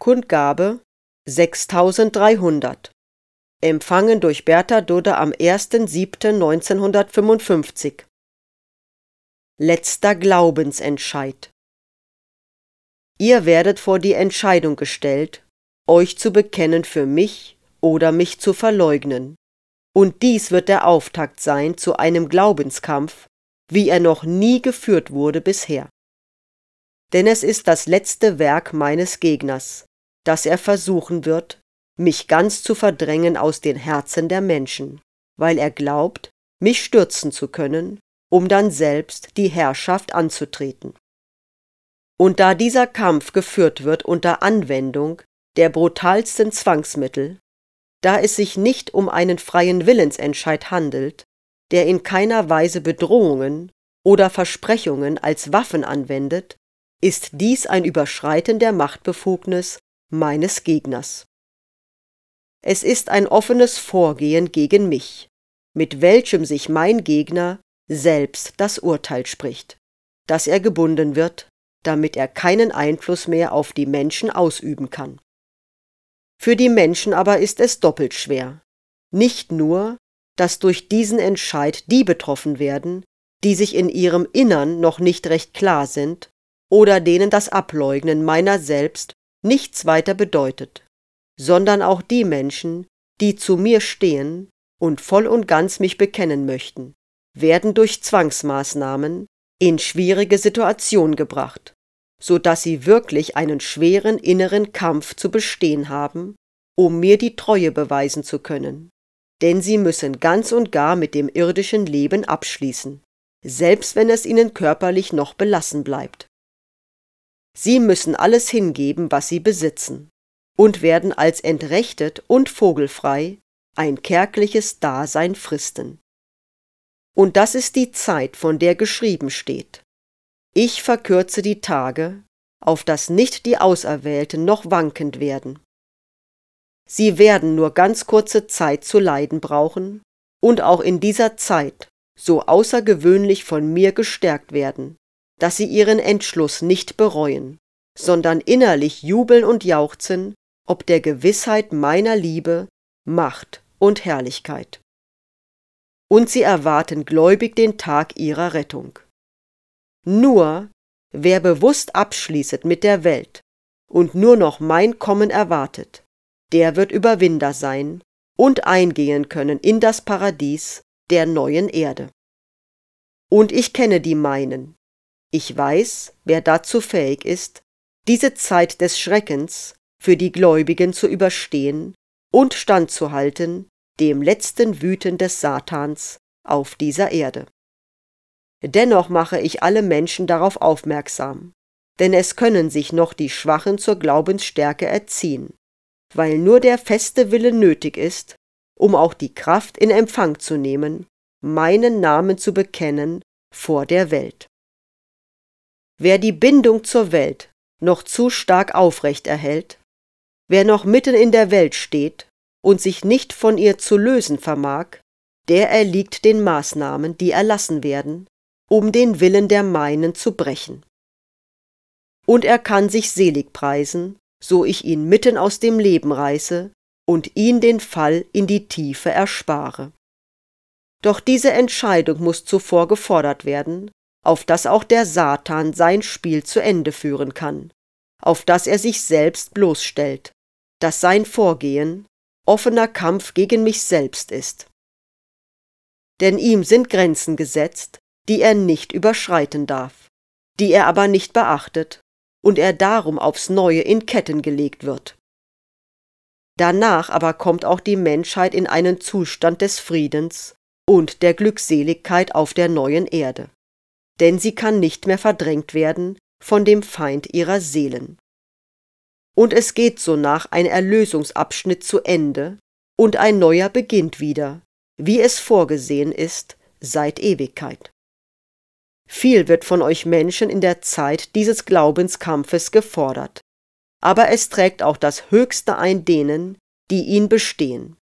Kundgabe 6300. Empfangen durch Bertha Dudde am 1.7.1955. Letzter Glaubensentscheid. Ihr werdet vor die Entscheidung gestellt, euch zu bekennen für mich oder mich zu verleugnen. Und dies wird der Auftakt sein zu einem Glaubenskampf, wie er noch nie geführt wurde bisher. Denn es ist das letzte Werk meines Gegners, dass er versuchen wird, mich ganz zu verdrängen aus den Herzen der Menschen, weil er glaubt, mich stürzen zu können, um dann selbst die Herrschaft anzutreten. Und da dieser Kampf geführt wird unter Anwendung der brutalsten Zwangsmittel, da es sich nicht um einen freien Willensentscheid handelt, der in keiner Weise Bedrohungen oder Versprechungen als Waffen anwendet, ist dies ein Überschreiten der Machtbefugnis meines Gegners. Es ist ein offenes Vorgehen gegen mich, mit welchem sich mein Gegner selbst das Urteil spricht, dass er gebunden wird, damit er keinen Einfluss mehr auf die Menschen ausüben kann. Für die Menschen aber ist es doppelt schwer. Nicht nur, dass durch diesen Entscheid die betroffen werden, die sich in ihrem Innern noch nicht recht klar sind oder denen das Ableugnen meiner selbst nichts weiter bedeutet, sondern auch die Menschen, die zu mir stehen und voll und ganz mich bekennen möchten, werden durch Zwangsmaßnahmen in schwierige Situationen gebracht, so dass sie wirklich einen schweren inneren Kampf zu bestehen haben, um mir die Treue beweisen zu können. Denn sie müssen ganz und gar mit dem irdischen Leben abschließen, selbst wenn es ihnen körperlich noch belassen bleibt. Sie müssen alles hingeben, was sie besitzen, und werden als entrechtet und vogelfrei ein kärgliches Dasein fristen. Und das ist die Zeit, von der geschrieben steht: Ich verkürze die Tage, auf dass nicht die Auserwählten noch wankend werden. Sie werden nur ganz kurze Zeit zu leiden brauchen und auch in dieser Zeit so außergewöhnlich von mir gestärkt werden, dass sie ihren Entschluss nicht bereuen, sondern innerlich jubeln und jauchzen ob der Gewissheit meiner Liebe, Macht und Herrlichkeit. Und sie erwarten gläubig den Tag ihrer Rettung. Nur wer bewusst abschließet mit der Welt und nur noch mein Kommen erwartet, der wird Überwinder sein und eingehen können in das Paradies der neuen Erde. Und ich kenne die meinen. Ich weiß, wer dazu fähig ist, diese Zeit des Schreckens für die Gläubigen zu überstehen und standzuhalten dem letzten Wüten des Satans auf dieser Erde. Dennoch mache ich alle Menschen darauf aufmerksam, denn es können sich noch die Schwachen zur Glaubensstärke erziehen, weil nur der feste Wille nötig ist, um auch die Kraft in Empfang zu nehmen, meinen Namen zu bekennen vor der Welt. Wer die Bindung zur Welt noch zu stark aufrecht erhält, wer noch mitten in der Welt steht und sich nicht von ihr zu lösen vermag, der erliegt den Maßnahmen, die erlassen werden, um den Willen der meinen zu brechen. Und er kann sich selig preisen, so ich ihn mitten aus dem Leben reiße und ihn den Fall in die Tiefe erspare. Doch diese Entscheidung muss zuvor gefordert werden, auf dass auch der Satan sein Spiel zu Ende führen kann, auf dass er sich selbst bloßstellt, dass sein Vorgehen offener Kampf gegen mich selbst ist. Denn ihm sind Grenzen gesetzt, die er nicht überschreiten darf, die er aber nicht beachtet und er darum aufs Neue in Ketten gelegt wird. Danach aber kommt auch die Menschheit in einen Zustand des Friedens und der Glückseligkeit auf der neuen Erde, denn sie kann nicht mehr verdrängt werden von dem Feind ihrer Seelen. Und es geht sonach ein Erlösungsabschnitt zu Ende und ein neuer beginnt wieder, wie es vorgesehen ist, seit Ewigkeit. Viel wird von euch Menschen in der Zeit dieses Glaubenskampfes gefordert, aber es trägt auch das Höchste ein denen, die ihn bestehen.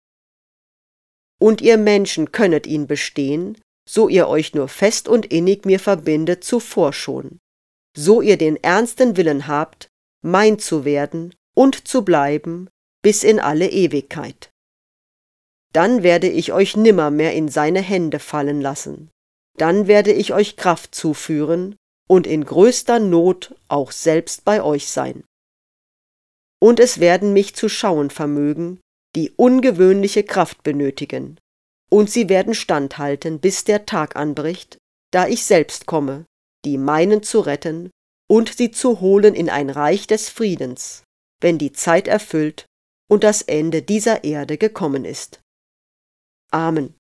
Und ihr Menschen könnet ihn bestehen, so ihr euch nur fest und innig mir verbindet zuvor schon, so ihr den ernsten Willen habt, mein zu werden und zu bleiben bis in alle Ewigkeit. Dann werde ich euch nimmermehr in seine Hände fallen lassen, dann werde ich euch Kraft zuführen und in größter Not auch selbst bei euch sein. Und es werden mich zu schauen vermögen, die ungewöhnliche Kraft benötigen, und sie werden standhalten, bis der Tag anbricht, da ich selbst komme, die meinen zu retten und sie zu holen in ein Reich des Friedens, wenn die Zeit erfüllt und das Ende dieser Erde gekommen ist. Amen.